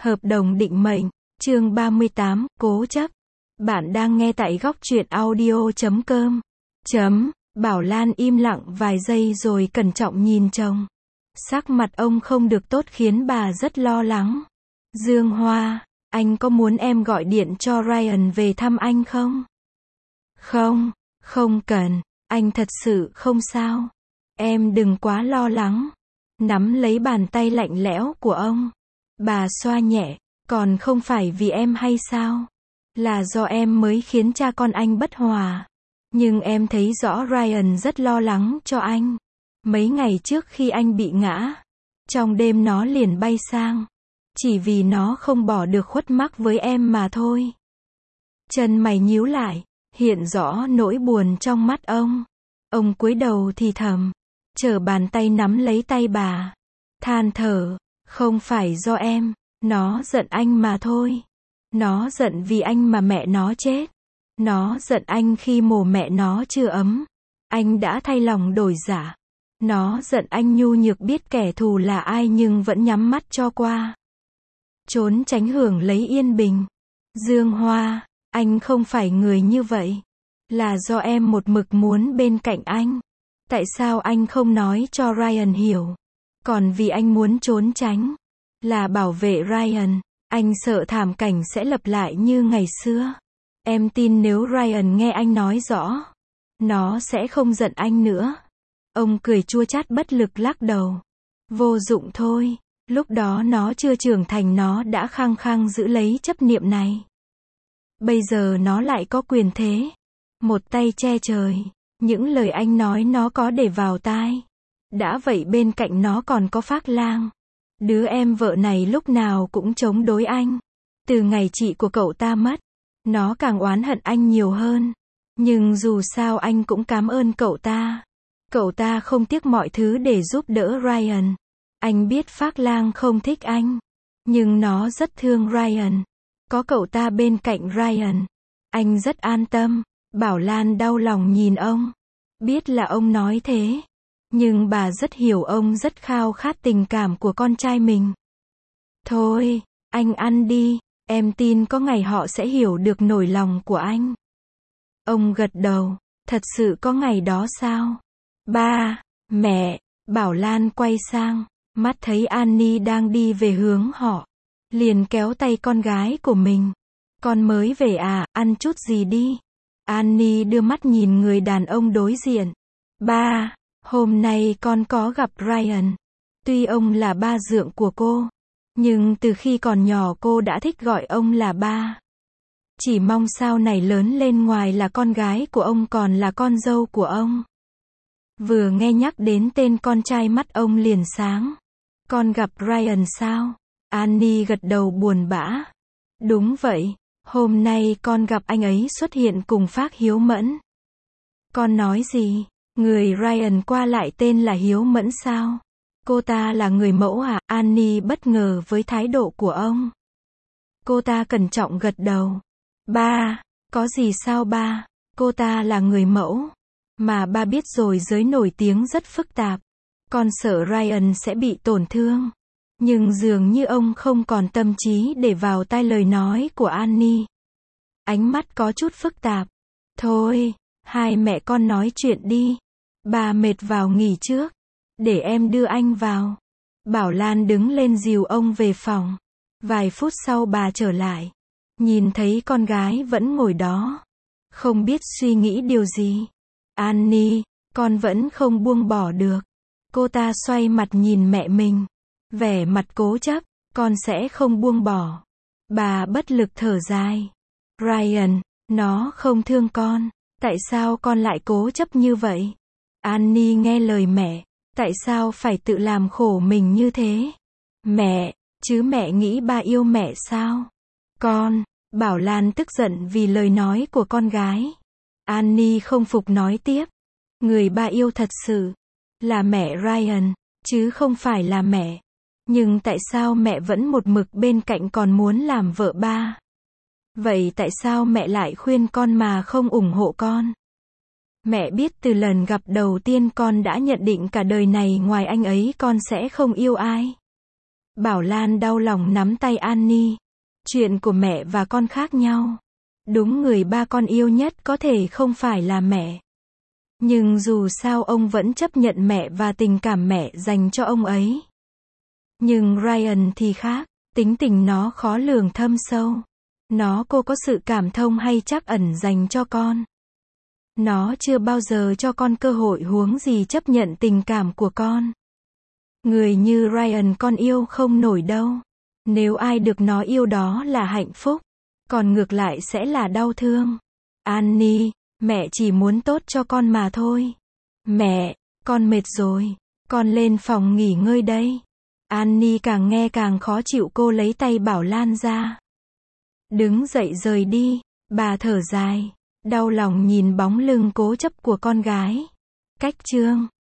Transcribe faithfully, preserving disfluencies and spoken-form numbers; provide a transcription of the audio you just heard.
Hợp đồng định mệnh, chương ba mươi tám, cố chấp. Bạn đang nghe tại góc truyện audio chấm com. Chấm, Bảo Lan im lặng vài giây rồi cẩn trọng nhìn chồng. Sắc mặt ông không được tốt khiến bà rất lo lắng. Dương Hoa, anh có muốn em gọi điện cho Ryan về thăm anh không? Không, không cần, anh thật sự không sao. Em đừng quá lo lắng. Nắm lấy bàn tay lạnh lẽo của ông. Bà xoa nhẹ, còn không phải vì em hay sao? Là do em mới khiến cha con anh bất hòa. Nhưng em thấy rõ Ryan rất lo lắng cho anh. Mấy ngày trước khi anh bị ngã, trong đêm nó liền bay sang. Chỉ vì nó không bỏ được khuất mắc với em mà thôi. Chân mày nhíu lại, hiện rõ nỗi buồn trong mắt ông. Ông cúi đầu thì thầm, trở bàn tay nắm lấy tay bà. Than thở, không phải do em, nó giận anh mà thôi. Nó giận vì anh mà mẹ nó chết. Nó giận anh khi mồ mẹ nó chưa ấm. Anh đã thay lòng đổi dạ. Nó giận anh nhu nhược biết kẻ thù là ai nhưng vẫn nhắm mắt cho qua. Trốn tránh hưởng lấy yên bình. Dương Hoa, anh không phải người như vậy. Là do em một mực muốn bên cạnh anh. Tại sao anh không nói cho Ryan hiểu? Còn vì anh muốn trốn tránh. Là bảo vệ Ryan. Anh sợ thảm cảnh sẽ lặp lại như ngày xưa. Em tin nếu Ryan nghe anh nói rõ, nó sẽ không giận anh nữa. Ông cười chua chát bất lực lắc đầu. Vô dụng thôi. Lúc đó nó chưa trưởng thành nó đã khăng khăng giữ lấy chấp niệm này. Bây giờ nó lại có quyền thế. Một tay che trời. Những lời anh nói nó có để vào tai. Đã vậy bên cạnh nó còn có Phác Lang. Đứa em vợ này lúc nào cũng chống đối anh. Từ ngày chị của cậu ta mất, nó càng oán hận anh nhiều hơn. Nhưng dù sao anh cũng cảm ơn cậu ta. Cậu ta không tiếc mọi thứ để giúp đỡ Ryan. Anh biết Phác Lang không thích anh. Nhưng nó rất thương Ryan. Có cậu ta bên cạnh Ryan, anh rất an tâm. Bảo Lan đau lòng nhìn ông. Biết là ông nói thế. Nhưng bà rất hiểu ông rất khao khát tình cảm của con trai mình. Thôi, anh ăn đi. Em tin có ngày họ sẽ hiểu được nỗi lòng của anh. Ông gật đầu. Thật sự có ngày đó sao? Ba, mẹ, Bảo Lan quay sang. Mắt thấy Annie đang đi về hướng họ. Liền kéo tay con gái của mình. Con mới về à, ăn chút gì đi. Annie đưa mắt nhìn người đàn ông đối diện. Ba, hôm nay con có gặp Ryan. Tuy ông là ba dượng của cô. Nhưng từ khi còn nhỏ cô đã thích gọi ông là ba. Chỉ mong sau này lớn lên ngoài là con gái của ông còn là con dâu của ông. Vừa nghe nhắc đến tên con trai mắt ông liền sáng. Con gặp Ryan sao? Annie gật đầu buồn bã. Đúng vậy, hôm nay con gặp anh ấy xuất hiện cùng Phác Hiếu Mẫn. Con nói gì? Người Ryan qua lại tên là Hiếu Mẫn sao? Cô ta là người mẫu à? Annie bất ngờ với thái độ của ông. Cô ta cẩn trọng gật đầu. Ba, có gì sao ba? Cô ta là người mẫu. Mà ba biết rồi giới nổi tiếng rất phức tạp. Con sợ Ryan sẽ bị tổn thương. Nhưng dường như ông không còn tâm trí để vào tai lời nói của Annie. Ánh mắt có chút phức tạp. Thôi, hai mẹ con nói chuyện đi. Bà mệt vào nghỉ trước. Để em đưa anh vào. Bảo Lan đứng lên dìu ông về phòng. Vài phút sau bà trở lại. Nhìn thấy con gái vẫn ngồi đó. Không biết suy nghĩ điều gì. Annie, con vẫn không buông bỏ được. Cô ta xoay mặt nhìn mẹ mình. Vẻ mặt cố chấp, con sẽ không buông bỏ. Bà bất lực thở dài. Ryan, nó không thương con. Tại sao con lại cố chấp như vậy? Annie nghe lời mẹ. Tại sao phải tự làm khổ mình như thế? Mẹ, chứ mẹ nghĩ ba yêu mẹ sao? Con, Bảo Lan tức giận vì lời nói của con gái. Annie không phục nói tiếp. Người ba yêu thật sự là mẹ Ryan, chứ không phải là mẹ. Nhưng tại sao mẹ vẫn một mực bên cạnh còn muốn làm vợ ba? Vậy tại sao mẹ lại khuyên con mà không ủng hộ con? Mẹ biết từ lần gặp đầu tiên con đã nhận định cả đời này ngoài anh ấy con sẽ không yêu ai. Bảo Lan đau lòng nắm tay Annie. Chuyện của mẹ và con khác nhau. Đúng, người ba con yêu nhất có thể không phải là mẹ. Nhưng dù sao ông vẫn chấp nhận mẹ và tình cảm mẹ dành cho ông ấy. Nhưng Ryan thì khác, tính tình nó khó lường thâm sâu. Nó cô có sự cảm thông hay trắc ẩn dành cho con. Nó chưa bao giờ cho con cơ hội huống gì chấp nhận tình cảm của con. Người như Ryan con yêu không nổi đâu. Nếu ai được nó yêu đó là hạnh phúc. Còn ngược lại sẽ là đau thương. Annie, mẹ chỉ muốn tốt cho con mà thôi. Mẹ, con mệt rồi. Con lên phòng nghỉ ngơi đây. Annie càng nghe càng khó chịu, cô lấy tay Bảo Lan ra. Đứng dậy rời đi. Bà thở dài. Đau lòng nhìn bóng lưng cố chấp của con gái. Cách chương